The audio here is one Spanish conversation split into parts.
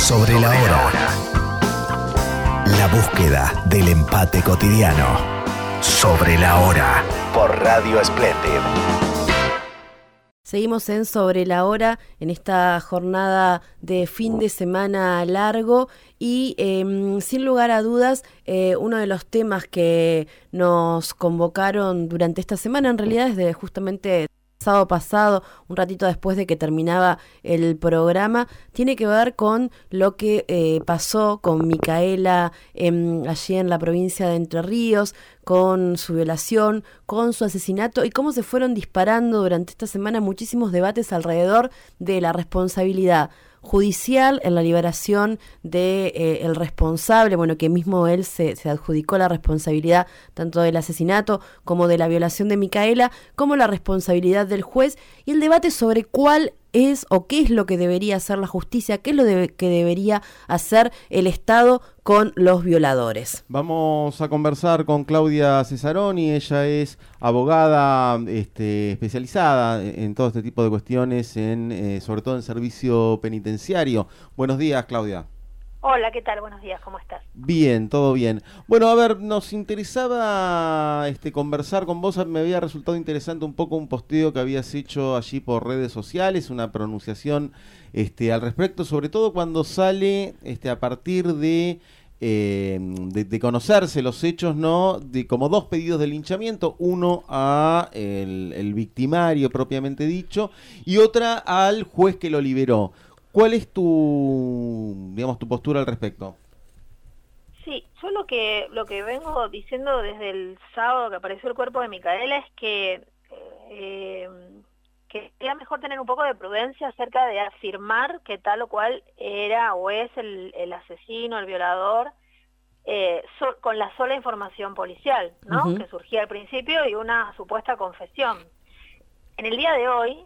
Sobre la hora. La búsqueda del empate cotidiano. Sobre la hora. Por Radio Splendid. Seguimos en Sobre la Hora, en esta jornada de fin de semana largo y sin lugar a dudas, uno de los temas que nos convocaron durante esta semana, en realidad desde justamente sábado pasado, un ratito después de que terminaba el programa, tiene que ver con lo que pasó con Micaela allí en la provincia de Entre Ríos, con su violación, con su asesinato y cómo se fueron disparando durante esta semana muchísimos debates alrededor de la responsabilidad judicial en la liberación de el responsable, bueno, que mismo él se adjudicó la responsabilidad tanto del asesinato como de la violación de Micaela, como la responsabilidad del juez y el debate sobre cuál es o qué es lo que debería hacer la justicia, qué es lo que debería hacer el Estado con los violadores. Vamos a conversar con Claudia Cesaroni, ella es abogada especializada en todo este tipo de cuestiones, sobre todo en servicio penitenciario. Buenos días, Claudia. Hola, ¿qué tal? Buenos días, ¿cómo estás? Bien, todo bien. Bueno, a ver, nos interesaba conversar con vos. Me había resultado interesante un poco un posteo que habías hecho allí por redes sociales, una pronunciación al respecto, sobre todo cuando sale a partir de conocerse los hechos, ¿no? De como dos pedidos de linchamiento, uno a el victimario propiamente dicho y otra al juez que lo liberó. ¿Cuál es tu postura al respecto? Sí, yo lo que vengo diciendo desde el sábado que apareció el cuerpo de Micaela es que sería mejor tener un poco de prudencia acerca de afirmar que tal o cual era o es el asesino, el violador, con la sola información policial, ¿no? Uh-huh. Que surgía al principio y una supuesta confesión. En el día de hoy,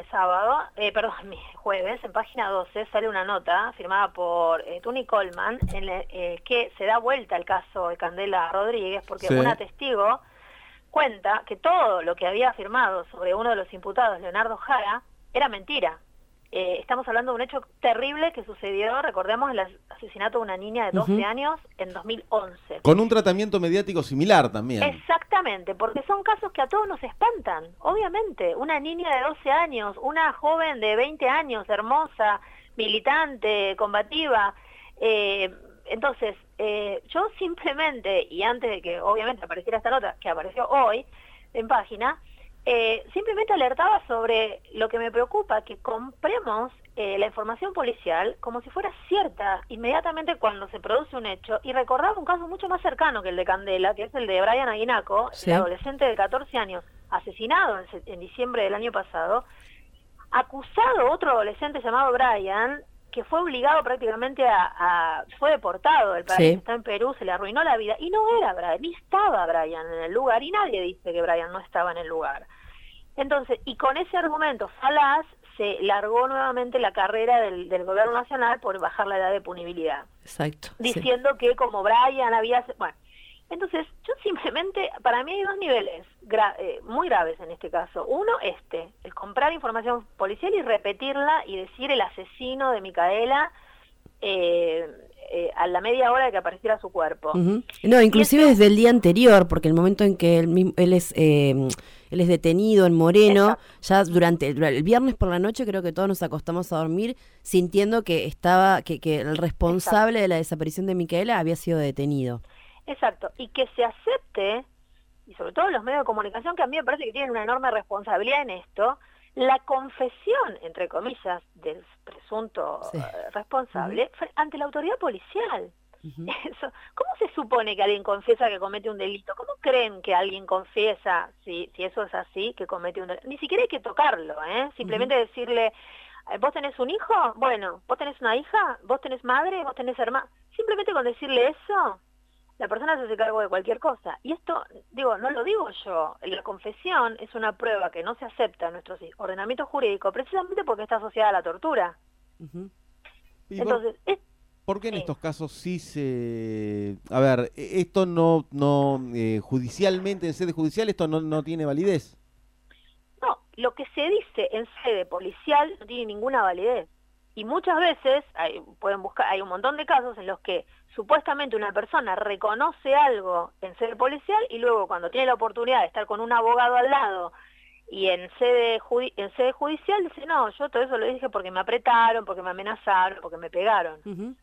jueves, en página 12, sale una nota firmada por Tuni Coleman en que se da vuelta el caso de Candela Rodríguez porque una testigo cuenta que todo lo que había afirmado sobre uno de los imputados, Leonardo Jara, era mentira. Estamos hablando de un hecho terrible que sucedió, recordemos, el asesinato de una niña de 12 años en 2011. Con un tratamiento mediático similar también. Exactamente, porque son casos que a todos nos espantan, obviamente. Una niña de 12 años, una joven de 20 años, hermosa, militante, combativa. Entonces, yo simplemente, y antes de que obviamente apareciera esta nota, que apareció hoy en página, simplemente alertaba sobre lo que me preocupa, que compremos la información policial como si fuera cierta inmediatamente cuando se produce un hecho, y recordaba un caso mucho más cercano que el de Candela, que es el de Brian Aguinaco, el adolescente de 14 años, asesinado en diciembre del año pasado, acusado otro adolescente llamado Brian, que fue obligado prácticamente fue deportado del país, está en Perú, se le arruinó la vida, y no era Brian, ni estaba Brian en el lugar, y nadie dice que Brian no estaba en el lugar. Entonces, y con ese argumento falaz, se largó nuevamente la carrera del gobierno nacional por bajar la edad de punibilidad. Exacto. Diciendo que como Brian había... Bueno, entonces, yo simplemente, para mí hay dos niveles muy graves en este caso. Uno, el comprar información policial y repetirla y decir el asesino de Micaela a la media hora de que apareciera su cuerpo. Uh-huh. No, inclusive desde el día anterior, porque el momento en que él es detenido en Moreno, exacto, ya durante el viernes por la noche creo que todos nos acostamos a dormir sintiendo que que el responsable, exacto, de la desaparición de Micaela había sido detenido. Exacto, y que se acepte, y sobre todo los medios de comunicación, que a mí me parece que tienen una enorme responsabilidad en esto, la confesión, entre comillas, del presunto responsable ante la autoridad policial. Uh-huh. ¿Cómo se supone que alguien confiesa que comete un delito? ¿Cómo creen que alguien confiesa, si eso es así, que comete un delito? Ni siquiera hay que tocarlo, simplemente decirle, ¿vos tenés un hijo? Bueno, ¿vos tenés una hija? ¿Vos tenés madre? ¿Vos tenés hermano? Simplemente con decirle eso, la persona se hace cargo de cualquier cosa. Y esto, no lo digo yo, la confesión es una prueba que no se acepta en nuestro ordenamiento jurídico precisamente porque está asociada a la tortura. Uh-huh. Entonces, ¿por qué en estos casos sí se... A ver, esto no judicialmente, en sede judicial, esto no tiene validez? No, lo que se dice en sede policial no tiene ninguna validez. Y muchas veces, pueden buscar, hay un montón de casos en los que supuestamente una persona reconoce algo en sede policial y luego cuando tiene la oportunidad de estar con un abogado al lado y en sede judicial dice, no, yo todo eso lo dije porque me apretaron, porque me amenazaron, porque me pegaron.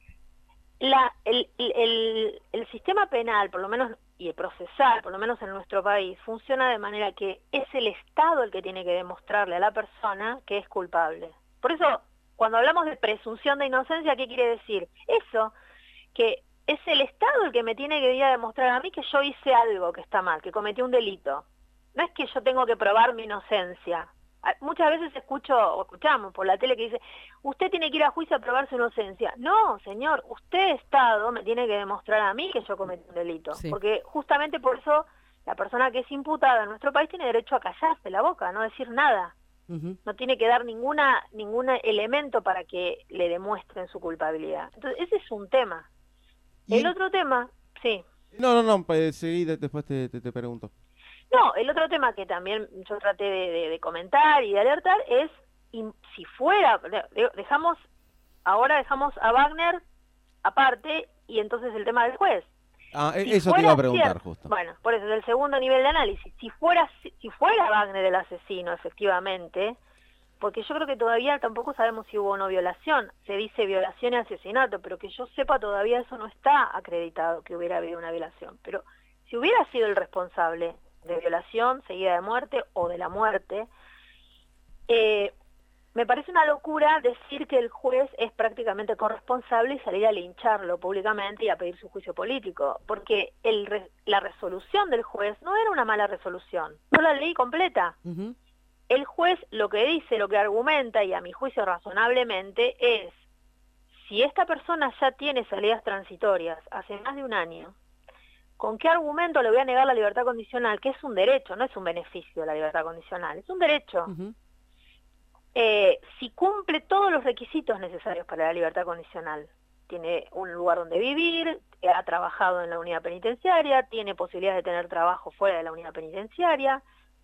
El sistema penal, por lo menos, y el procesal, por lo menos en nuestro país, funciona de manera que es el Estado el que tiene que demostrarle a la persona que es culpable. Por eso, cuando hablamos de presunción de inocencia, ¿qué quiere decir? Eso, que es el Estado el que me tiene que venir a demostrar a mí que yo hice algo que está mal, que cometí un delito. No es que yo tengo que probar mi inocencia. Muchas veces escuchamos por la tele que dice, usted tiene que ir a juicio a probar su inocencia. No, señor, usted, Estado, me tiene que demostrar a mí que yo cometí un delito. Sí. Porque justamente por eso la persona que es imputada en nuestro país tiene derecho a callarse la boca, no decir nada. No tiene que dar ningún elemento para que le demuestren su culpabilidad. Entonces, ese es un tema. El otro tema, sí. No, seguí, después te pregunto. No, el otro tema que también yo traté de comentar y de alertar es, si fuera, dejamos a Wagner aparte y entonces el tema del juez. Eso te iba a preguntar justo. Bueno, por eso es el segundo nivel de análisis. Si fuera Wagner el asesino, efectivamente, porque yo creo que todavía tampoco sabemos si hubo o no violación. Se dice violación y asesinato, pero que yo sepa todavía eso no está acreditado, que hubiera habido una violación. Pero si hubiera sido el responsable de violación seguida de muerte o de la muerte, me parece una locura decir que el juez es prácticamente corresponsable y salir a lincharlo públicamente y a pedir su juicio político, porque la resolución del juez no era una mala resolución, no la leí completa. El juez lo que dice, lo que argumenta, y a mi juicio razonablemente, es, si esta persona ya tiene salidas transitorias hace más de un año, ¿con qué argumento le voy a negar la libertad condicional? Que es un derecho, no es un beneficio la libertad condicional, es un derecho. Si cumple todos los requisitos necesarios para la libertad condicional, tiene un lugar donde vivir, ha trabajado en la unidad penitenciaria, tiene posibilidad de tener trabajo fuera de la unidad penitenciaria,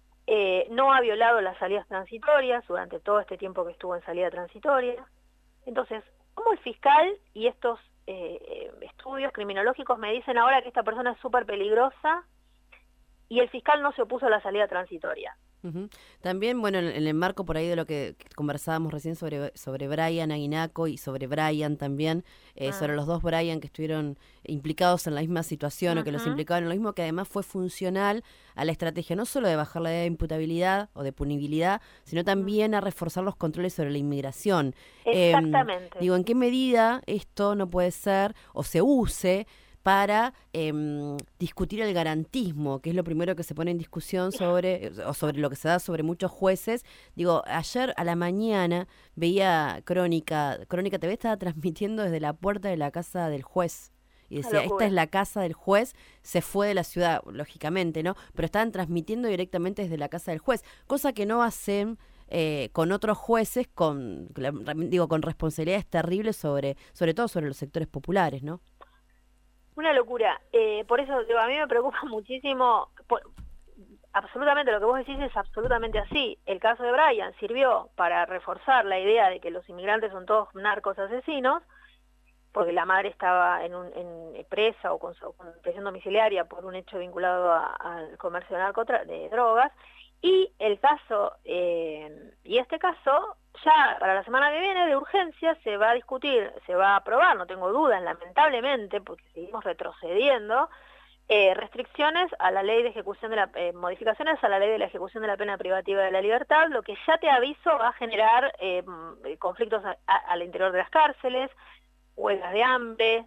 no ha violado las salidas transitorias durante todo este tiempo que estuvo en salida transitoria. Entonces, ¿cómo el fiscal y estos estudios criminológicos me dicen ahora que esta persona es súper peligrosa y el fiscal no se opuso a la salida transitoria? También, bueno, en el marco por ahí de lo que conversábamos recién sobre Brian Aguinaco y sobre Brian también, sobre los dos Brian que estuvieron implicados en la misma situación o que los implicaban en lo mismo, que además fue funcional a la estrategia no solo de bajar la edad de imputabilidad o de punibilidad, sino también a reforzar los controles sobre la inmigración. Exactamente. ¿En qué medida esto no puede ser o se use para discutir el garantismo, que es lo primero que se pone en discusión sobre lo que se da sobre muchos jueces? Digo, ayer a la mañana veía Crónica TV estaba transmitiendo desde la puerta de la casa del juez. Y decía, esta es la casa del juez, se fue de la ciudad, lógicamente, ¿no? Pero estaban transmitiendo directamente desde la casa del juez, cosa que no hacen con otros jueces, con responsabilidades terribles sobre todo sobre los sectores populares, ¿no? Una locura. Por eso a mí me preocupa muchísimo. Absolutamente lo que vos decís es absolutamente así. El caso de Brian sirvió para reforzar la idea de que los inmigrantes son todos narcos asesinos, porque la madre estaba en presa o con prisión domiciliaria por un hecho vinculado al comercio de drogas. Y el caso, y este caso, ya para la semana que viene de urgencia se va a discutir, se va a aprobar, no tengo dudas, lamentablemente, porque seguimos retrocediendo, restricciones a la ley de ejecución modificaciones a la ley de la ejecución de la pena privativa de la libertad, lo que ya te aviso va a generar conflictos al interior de las cárceles, huelgas de hambre,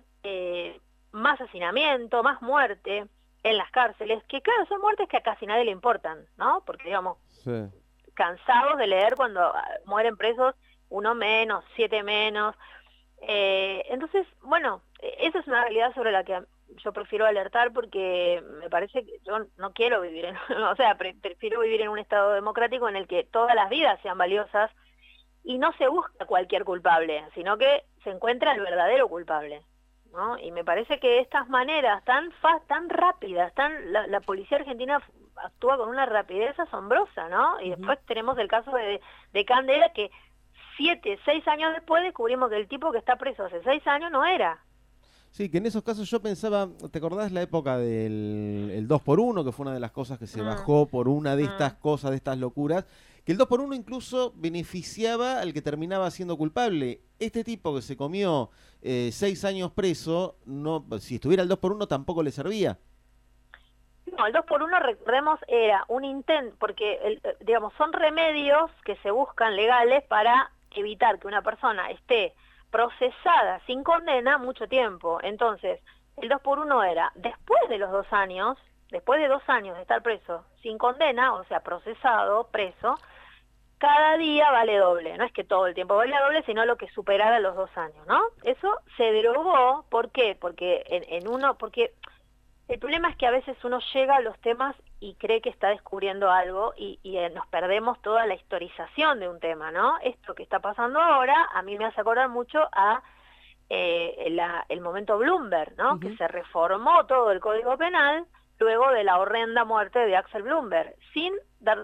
más hacinamiento, más muerte en las cárceles, que claro, son muertes que a casi nadie le importan, ¿no? Porque digamos, cansados de leer cuando mueren presos 1 menos, 7 menos. Entonces, bueno, esa es una realidad sobre la que yo prefiero alertar, porque me parece que yo no quiero vivir prefiero vivir en un estado democrático en el que todas las vidas sean valiosas y no se busca cualquier culpable, sino que se encuentra el verdadero culpable, ¿no? Y me parece que estas maneras tan rápidas, la policía argentina actúa con una rapidez asombrosa, ¿no? Y después tenemos el caso de Candela, que 7, 6 años después descubrimos que el tipo que está preso hace 6 años no era. Sí, que en esos casos yo pensaba, ¿te acordás la época del el 2x1, que fue una de las cosas que se bajó por una de estas cosas, de estas locuras? Que el 2x1 incluso beneficiaba al que terminaba siendo culpable. Este tipo que se comió 6 años preso, no, si estuviera el 2x1 tampoco le servía. No, el 2x1, recordemos, era un intento, porque digamos, son remedios que se buscan legales para evitar que una persona esté procesada sin condena mucho tiempo. Entonces, el 2x1 era, después de los 2 años, después de 2 años de estar preso sin condena, o sea, procesado, preso, cada día vale doble. No es que todo el tiempo vale doble, sino lo que superara los 2 años, ¿no? Eso se derogó, ¿por qué? Porque porque el problema es que a veces uno llega a los temas y cree que está descubriendo algo y nos perdemos toda la historización de un tema, ¿no? Esto que está pasando ahora a mí me hace acordar mucho a el momento Bloomberg, ¿no? Que se reformó todo el Código Penal luego de la horrenda muerte de Axel Bloomberg, sin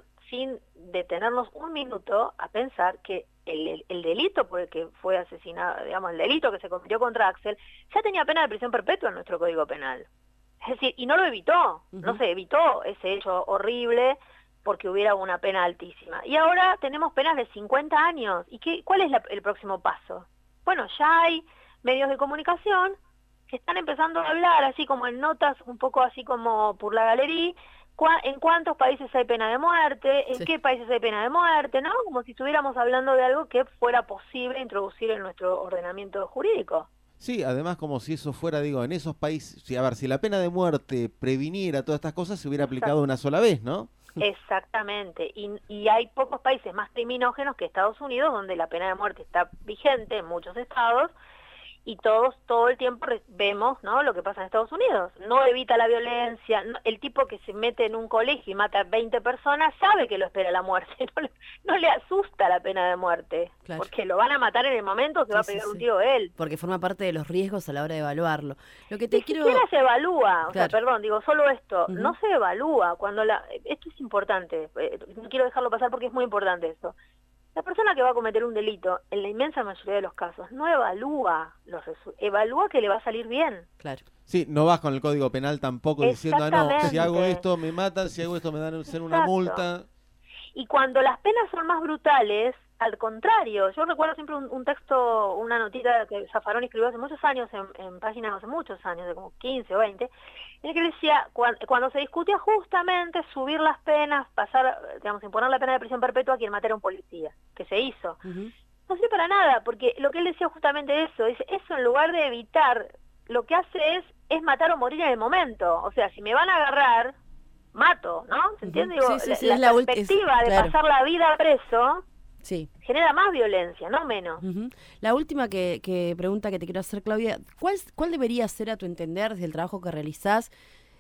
detenernos un minuto a pensar que el delito por el que fue asesinado, digamos, el delito que se cometió contra Axel, ya tenía pena de prisión perpetua en nuestro Código Penal. Es decir, y no lo evitó, no se evitó ese hecho horrible porque hubiera una pena altísima. Y ahora tenemos penas de 50 años. ¿Y cuál es el próximo paso? Bueno, ya hay medios de comunicación que están empezando a hablar, así como en notas, un poco así como por la galería, en cuántos países hay pena de muerte, en qué países hay pena de muerte, ¿no? Como si estuviéramos hablando de algo que fuera posible introducir en nuestro ordenamiento jurídico. Sí, además como si eso fuera, digo, en esos países, si la pena de muerte previniera todas estas cosas, se hubiera aplicado una sola vez, ¿no? Exactamente, y hay pocos países más criminógenos que Estados Unidos, donde la pena de muerte está vigente en muchos estados, y todos todo el tiempo vemos, ¿no?, lo que pasa en Estados Unidos. No evita la violencia, el tipo que se mete en un colegio y mata a 20 personas sabe que lo espera la muerte, no le asusta la pena de muerte, claro, porque lo van a matar en el momento, se va a pegar un tiro él. Porque forma parte de los riesgos a la hora de evaluarlo. Lo que Ni siquiera se evalúa, o sea, perdón, digo, solo esto, no se evalúa. Esto es importante, no quiero dejarlo pasar porque es muy importante esto. La persona que va a cometer un delito, en la inmensa mayoría de los casos, no evalúa evalúa que le va a salir bien. Claro. Sí, no vas con el Código Penal tampoco diciendo, no, si hago esto me matan, si hago esto me dan una multa. Y cuando las penas son más brutales, al contrario, yo recuerdo siempre un texto, una notita que Zaffaroni escribió hace muchos años, en páginas hace muchos años, de como 15 o 20, en el que decía, cuando se discutía justamente subir las penas, imponer la pena de prisión perpetua a quien matara a un policía, que se hizo. No sirve para nada, porque lo que él decía justamente eso en lugar de evitar, lo que hace es matar o morir en el momento. O sea, si me van a agarrar, mato, ¿no? ¿Se entiende? Digo, la perspectiva de pasar la vida preso genera más violencia, no menos. La última pregunta que te quiero hacer, Claudia, ¿cuál debería ser, a tu entender, desde el trabajo que realizás,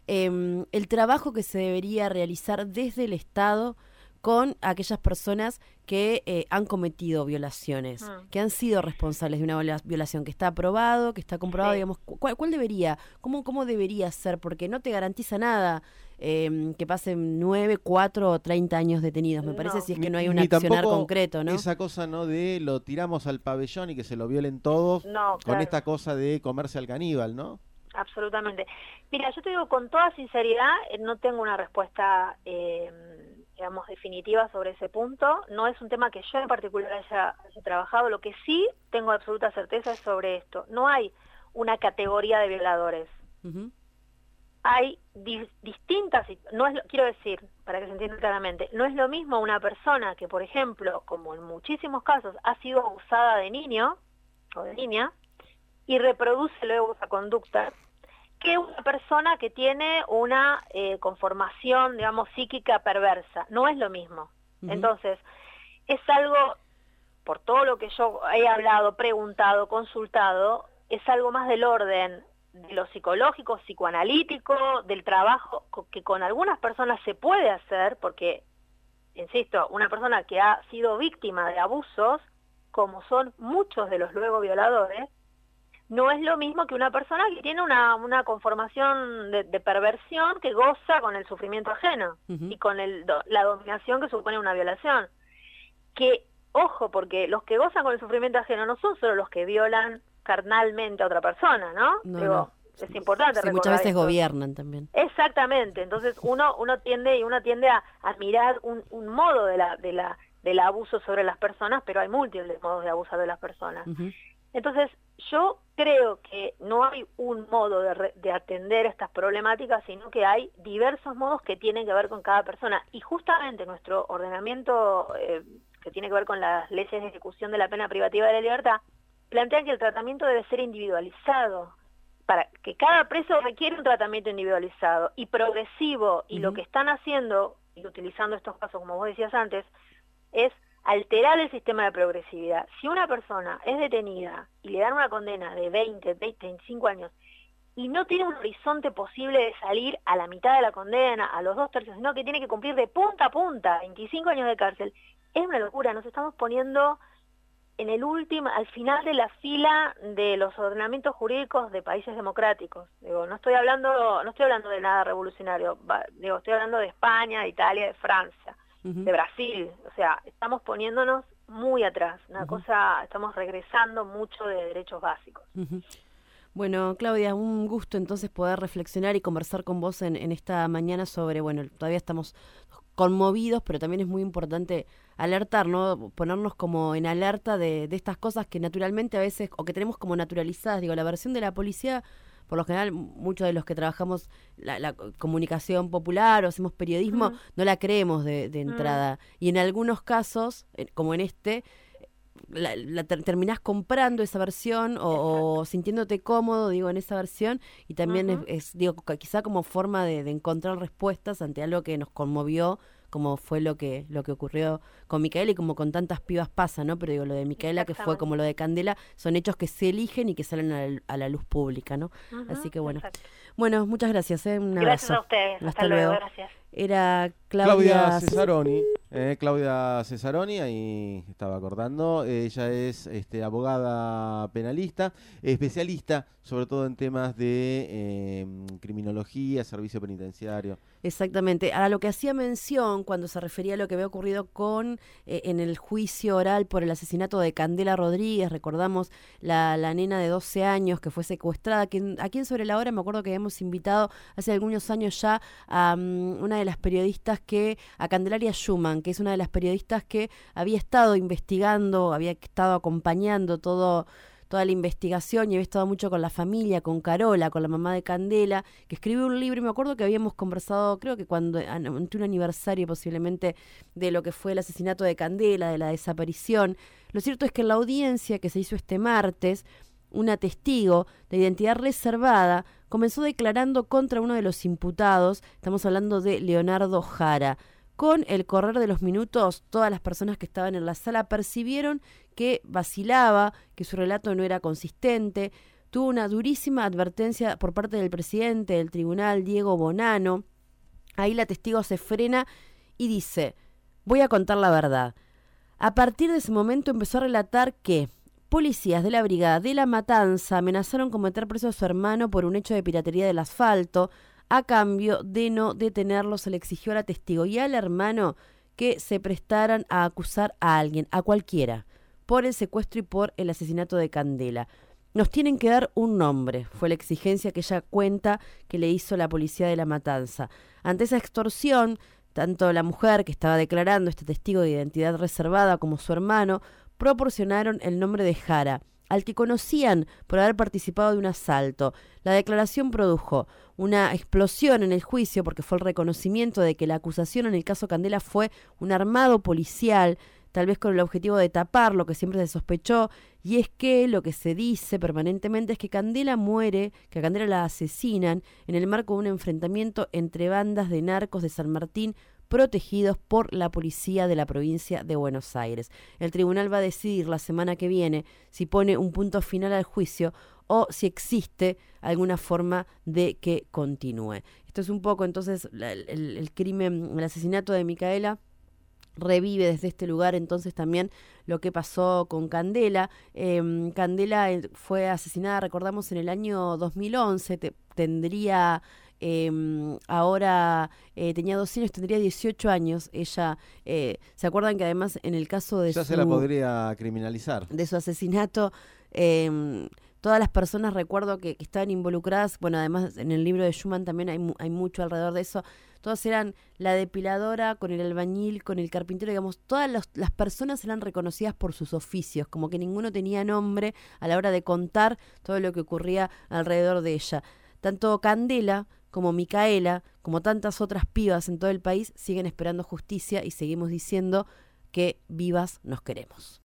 el trabajo que se debería realizar desde el Estado con aquellas personas que han cometido violaciones, que han sido responsables de una violación, que está aprobado, que está comprobado, digamos, ¿cuál debería, cómo debería ser? Porque no te garantiza nada que pasen 9, 4 o 30 años detenidos, me parece, si es que no hay un accionar concreto, ¿no? Esa cosa, ¿no?, de lo tiramos al pabellón y que se lo violen todos, con esta cosa de comerse al caníbal, ¿no? Absolutamente. Mira, yo te digo con toda sinceridad, no tengo una respuesta definitiva sobre ese punto. No es un tema que yo en particular haya trabajado. Lo que sí tengo absoluta certeza es sobre esto. No hay una categoría de violadores. Hay distintas, quiero decir, para que se entienda claramente, no es lo mismo una persona que, por ejemplo, como en muchísimos casos, ha sido abusada de niño o de niña y reproduce luego esa conducta, que una persona que tiene una conformación, digamos, psíquica perversa. No es lo mismo. Entonces, es algo, por todo lo que yo he hablado, preguntado, consultado, es algo más del orden de lo psicológico, psicoanalítico, del trabajo que con algunas personas se puede hacer, porque, insisto, una persona que ha sido víctima de abusos, como son muchos de los luego violadores, no es lo mismo que una persona que tiene una conformación de perversión que goza con el sufrimiento ajeno y con la dominación que supone una violación. Que ojo, porque los que gozan con el sufrimiento ajeno no son solo los que violan carnalmente a otra persona, ¿no? No. Es importante recordar muchas veces esto. Gobiernan también. Exactamente, entonces uno tiende a mirar un modo del abuso sobre las personas, pero hay múltiples modos de abusar de las personas. Uh-huh. Entonces yo creo que no hay un modo de atender estas problemáticas, sino que hay diversos modos que tienen que ver con cada persona, y justamente nuestro ordenamiento que tiene que ver con las leyes de ejecución de la pena privativa de la libertad plantean que el tratamiento debe ser individualizado, para que cada preso requiere un tratamiento individualizado y progresivo, y lo que están haciendo, y utilizando estos casos como vos decías antes, es alterar el sistema de progresividad. Si una persona es detenida y le dan una condena de 20, 25 años y no tiene un horizonte posible de salir a la mitad de la condena, a los 2/3, sino que tiene que cumplir de punta a punta 25 años de cárcel, es una locura. Nos estamos poniendo en al final de la fila de los ordenamientos jurídicos de países democráticos. No estoy hablando de nada revolucionario, estoy hablando de España, de Italia, de Francia, de Brasil. O sea, estamos poniéndonos muy atrás, estamos regresando mucho de derechos básicos. Bueno, Claudia, un gusto entonces poder reflexionar y conversar con vos en esta mañana sobre, todavía estamos conmovidos, pero también es muy importante alertar, ¿no? Ponernos como en alerta de estas cosas que naturalmente a veces, o que tenemos como naturalizadas. La versión de la policía, por lo general, muchos de los que trabajamos la comunicación popular o hacemos periodismo, no la creemos de entrada. Y en algunos casos, como en este, terminás comprando esa versión o sintiéndote cómodo, en esa versión, y también quizá como forma de encontrar respuestas ante algo que nos conmovió, como fue lo que ocurrió con Micaela, y como con tantas pibas pasa, ¿no? Pero lo de Micaela, que fue como lo de Candela, son hechos que se eligen y que salen a la luz pública, ¿no? Así que exacto. Bueno, muchas gracias, un abrazo. Gracias a ustedes. Hasta luego. Gracias. Era Claudia Cesaroni. Claudia Cesaroni, ahí estaba acordando. Ella es abogada penalista, especialista sobre todo en temas de criminología, servicio penitenciario. Exactamente. Ahora, lo que hacía mención cuando se refería a lo que había ocurrido en el juicio oral por el asesinato de Candela Rodríguez, recordamos la nena de 12 años que fue secuestrada, aquí en Sobre la Hora me acuerdo que habíamos invitado hace algunos años ya a una de las periodistas a Candelaria Schumann, que es una de las periodistas que había estado investigando, había estado acompañando toda la investigación, y había estado mucho con la familia, con Carola, con la mamá de Candela, que escribió un libro, y me acuerdo que habíamos conversado, creo que ante un aniversario posiblemente de lo que fue el asesinato de Candela, de la desaparición. Lo cierto es que en la audiencia que se hizo este martes, una testigo de identidad reservada comenzó declarando contra uno de los imputados, estamos hablando de Leonardo Jara. Con el correr de los minutos, todas las personas que estaban en la sala percibieron que vacilaba, que su relato no era consistente. Tuvo una durísima advertencia por parte del presidente del tribunal, Diego Bonanno. Ahí la testigo se frena y dice: voy a contar la verdad. A partir de ese momento empezó a relatar que policías de la Brigada de la Matanza amenazaron con meter preso a su hermano por un hecho de piratería del asfalto. A cambio de no detenerlo, se le exigió a la testigo y al hermano que se prestaran a acusar a alguien, a cualquiera, por el secuestro y por el asesinato de Candela. Nos tienen que dar un nombre, fue la exigencia que ella cuenta que le hizo la policía de la Matanza. Ante esa extorsión, tanto la mujer que estaba declarando, este testigo de identidad reservada, como su hermano, proporcionaron el nombre de Jara, al que conocían por haber participado de un asalto. La declaración produjo una explosión en el juicio porque fue el reconocimiento de que la acusación en el caso Candela fue un armado policial, tal vez con el objetivo de tapar lo que siempre se sospechó, y es que lo que se dice permanentemente es que Candela muere, que a Candela la asesinan en el marco de un enfrentamiento entre bandas de narcos de San Martín protegidos por la policía de la provincia de Buenos Aires. El tribunal va a decidir la semana que viene si pone un punto final al juicio o si existe alguna forma de que continúe. Esto es un poco entonces el crimen, el asesinato de Micaela. Revive desde este lugar entonces también lo que pasó con Candela. Candela fue asesinada, recordamos, en el año 2011, tendría ahora tenía 12 años, tendría 18 años. Ella, ¿se acuerdan que además en el caso de Ya se la podría criminalizar. De su asesinato, todas las personas, recuerdo que estaban involucradas, bueno, además en el libro de Schumann también hay mucho alrededor de eso, todas eran la depiladora, con el albañil, con el carpintero, digamos, todas las personas eran reconocidas por sus oficios, como que ninguno tenía nombre a la hora de contar todo lo que ocurría alrededor de ella. Tanto Candela como Micaela, como tantas otras pibas en todo el país, siguen esperando justicia y seguimos diciendo que vivas nos queremos.